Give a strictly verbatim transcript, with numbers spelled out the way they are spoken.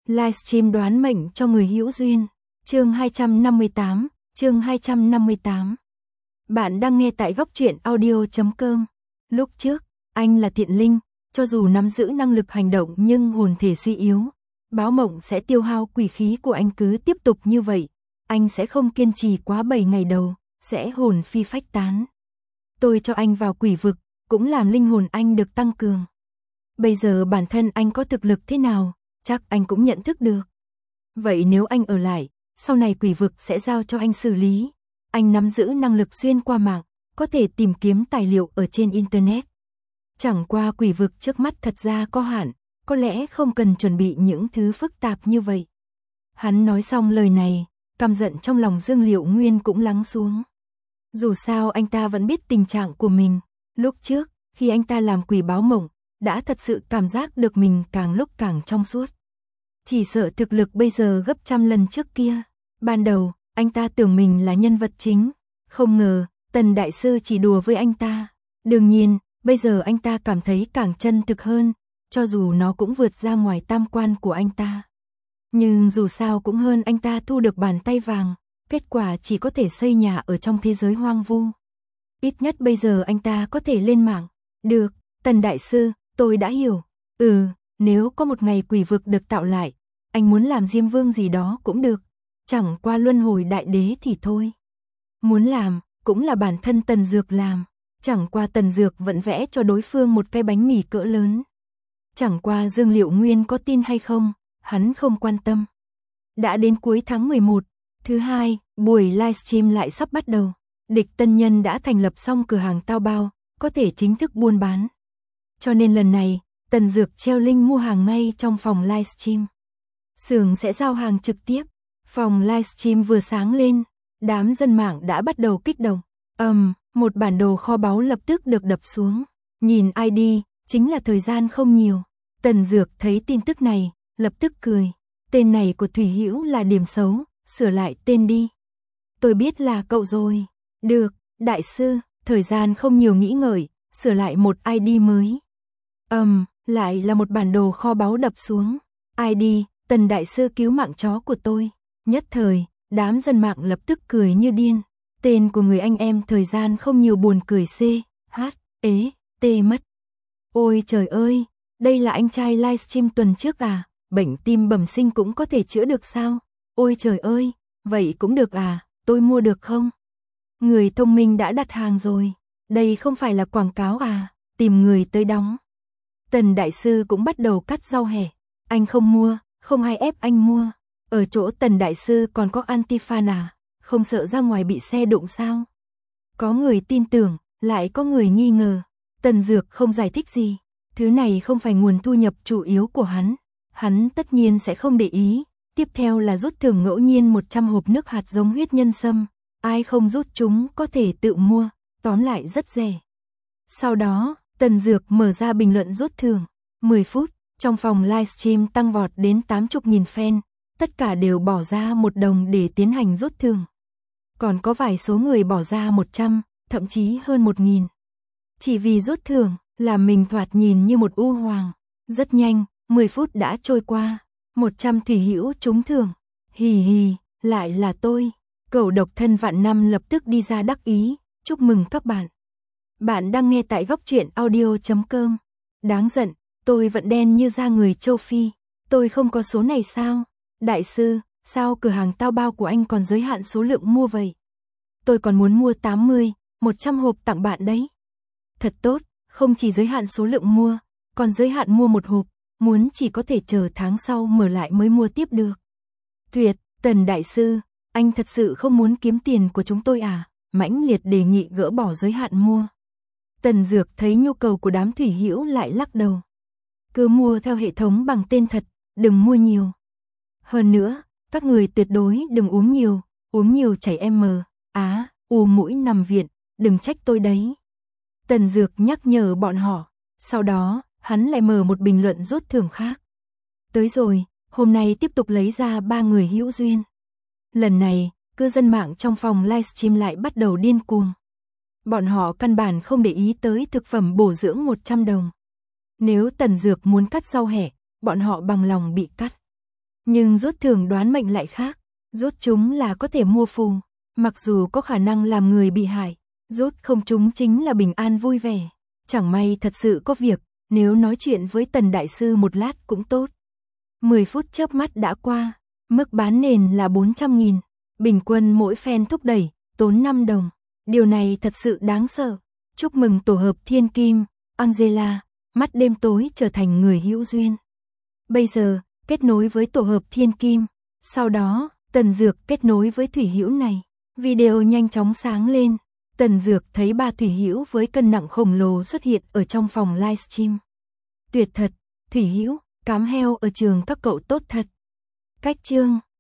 Livestream đoán mệnh cho người hữu duyên. Chương hai trăm năm mươi tám, chương hai trăm năm mươi tám. Bạn đang nghe tại góc truyện audio chấm com. Lúc trước, anh là thiện linh, cho dù nắm giữ năng lực hành động nhưng hồn thể suy yếu, báo mộng sẽ tiêu hao quỷ khí của anh, cứ tiếp tục như vậy, anh sẽ không kiên trì quá bảy ngày đầu, sẽ hồn phi phách tán. Tôi cho anh vào quỷ vực, cũng làm linh hồn anh được tăng cường. Bây giờ bản thân anh có thực lực thế nào, chắc anh cũng nhận thức được. Vậy nếu anh ở lại, sau này quỷ vực sẽ giao cho anh xử lý. Anh nắm giữ năng lực xuyên qua mạng, có thể tìm kiếm tài liệu ở trên Internet. Chẳng qua quỷ vực trước mắt thật ra có hạn, có lẽ không cần chuẩn bị những thứ phức tạp như vậy. Hắn nói xong lời này, căm giận trong lòng Dương Liệu Nguyên cũng lắng xuống. Dù sao anh ta vẫn biết tình trạng của mình. Lúc trước, khi anh ta làm quỷ báo mộng, đã thật sự cảm giác được mình càng lúc càng trong suốt. Chỉ sợ thực lực bây giờ gấp trăm lần trước kia. Ban đầu, anh ta tưởng mình là nhân vật chính. Không ngờ, Tần Đại Sư chỉ đùa với anh ta. Đương nhiên, bây giờ anh ta cảm thấy càng chân thực hơn, cho dù nó cũng vượt ra ngoài tam quan của anh ta. Nhưng dù sao cũng hơn anh ta thu được bàn tay vàng, kết quả chỉ có thể xây nhà ở trong thế giới hoang vu. Ít nhất bây giờ anh ta có thể lên mạng. Được, Tần Đại Sư, tôi đã hiểu. Ừ, nếu có một ngày quỷ vực được tạo lại, anh muốn làm Diêm Vương gì đó cũng được. Chẳng qua luân hồi đại đế thì thôi. Muốn làm, cũng là bản thân Tần Dược làm. Chẳng qua Tần Dược vẫn vẽ cho đối phương một cái bánh mì cỡ lớn. Chẳng qua Dương Liệu Nguyên có tin hay không, hắn không quan tâm. Đã đến cuối tháng mười một, thứ hai, buổi livestream lại sắp bắt đầu. Địch Tân Nhân đã thành lập xong cửa hàng tao bao, có thể chính thức buôn bán. Cho nên lần này, Tần Dược treo link mua hàng ngay trong phòng livestream. Xưởng sẽ giao hàng trực tiếp. Phòng livestream vừa sáng lên, đám dân mạng đã bắt đầu kích động. Ầm, um, một bản đồ kho báu lập tức được đập xuống. Nhìn i đê, chính là thời gian không nhiều. Tần Dược thấy tin tức này, lập tức cười. Tên này của Thủy Hữu là điểm xấu, sửa lại tên đi. Tôi biết là cậu rồi. Được, Đại Sư, thời gian không nhiều nghĩ ngợi, sửa lại một i đê mới. Ầm, um, lại là một bản đồ kho báu đập xuống. i đê, Tần Đại Sư cứu mạng chó của tôi. Nhất thời, đám dân mạng lập tức cười như điên. Tên của người anh em thời gian không nhiều buồn cười c, h, ế, t mất. Ôi trời ơi, đây là anh trai livestream tuần trước à? Bệnh tim bẩm sinh cũng có thể chữa được sao? Ôi trời ơi, vậy cũng được à? Tôi mua được không? Người thông minh đã đặt hàng rồi. Đây không phải là quảng cáo à? Tìm người tới đóng. Tần Đại Sư cũng bắt đầu cắt rau hẻ. Anh không mua, không ai ép anh mua. Ở chỗ Tần Đại Sư còn có anti-fan à? Không sợ ra ngoài bị xe đụng sao? Có người tin tưởng, lại có người nghi ngờ. Tần Dược không giải thích gì. Thứ này không phải nguồn thu nhập chủ yếu của hắn. Hắn tất nhiên sẽ không để ý. Tiếp theo là rút thưởng ngẫu nhiên một trăm hộp nước hạt giống huyết nhân sâm. Ai không rút chúng có thể tự mua, tóm lại rất rẻ. Sau đó, Tần Dược mở ra bình luận rút thưởng. mười phút, trong phòng livestream tăng vọt đến tám mươi nghìn fan. Tất cả đều bỏ ra một đồng để tiến hành rút thưởng. Còn có vài số người bỏ ra một trăm, thậm chí hơn một nghìn. Chỉ vì rút thưởng, làm mình thoạt nhìn như một u hoàng. Rất nhanh, mười phút đã trôi qua. một trăm Thủy Hữu trúng thưởng. Hì hì, lại là tôi. Cẩu độc thân vạn năm lập tức đi ra đắc ý. Chúc mừng các bạn. Bạn đang nghe tại góc truyện audio chấm com. Đáng giận, tôi vẫn đen như da người châu Phi. Tôi không có số này sao? Đại Sư, sao cửa hàng tao bao của anh còn giới hạn số lượng mua vậy? Tôi còn muốn mua tám mươi, một trăm hộp tặng bạn đấy. Thật tốt, không chỉ giới hạn số lượng mua, còn giới hạn mua một hộp, muốn chỉ có thể chờ tháng sau mở lại mới mua tiếp được. Tuyệt, Tần Đại Sư, anh thật sự không muốn kiếm tiền của chúng tôi à? Mãnh liệt đề nghị gỡ bỏ giới hạn mua. Tần Dược thấy nhu cầu của đám Thủy Hữu lại lắc đầu. Cứ mua theo hệ thống bằng tên thật, đừng mua nhiều. Hơn nữa, các người tuyệt đối đừng uống nhiều, uống nhiều chảy em mờ, á, u mũi nằm viện, đừng trách tôi đấy. Tần Dược nhắc nhở bọn họ, sau đó, hắn lại mở một bình luận rút thưởng khác. Tới rồi, hôm nay tiếp tục lấy ra ba người hữu duyên. Lần này, cư dân mạng trong phòng livestream lại bắt đầu điên cuồng. Bọn họ căn bản không để ý tới thực phẩm bổ dưỡng một trăm đồng. Nếu Tần Dược muốn cắt rau hẻ, bọn họ bằng lòng bị cắt. Nhưng rút thường đoán mệnh lại khác, rút chúng là có thể mua phù, mặc dù có khả năng làm người bị hại, rút không chúng chính là bình an vui vẻ. Chẳng may thật sự có việc, nếu nói chuyện với Tần Đại Sư một lát cũng tốt. mười phút chớp mắt đã qua, mức bán nền là bốn trăm nghìn, bình quân mỗi fan thúc đẩy, tốn năm đồng. Điều này thật sự đáng sợ. Chúc mừng tổ hợp Thiên Kim, Angela, mắt đêm tối trở thành người hữu duyên. Bây giờ, kết nối với tổ hợp Thiên Kim, sau đó, Tần Dược kết nối với Thủy Hữu này. Video nhanh chóng sáng lên, Tần Dược thấy ba Thủy Hữu với cân nặng khổng lồ xuất hiện ở trong phòng livestream. Tuyệt thật, Thủy Hữu, cám heo ở trường các cậu tốt thật. Cách chương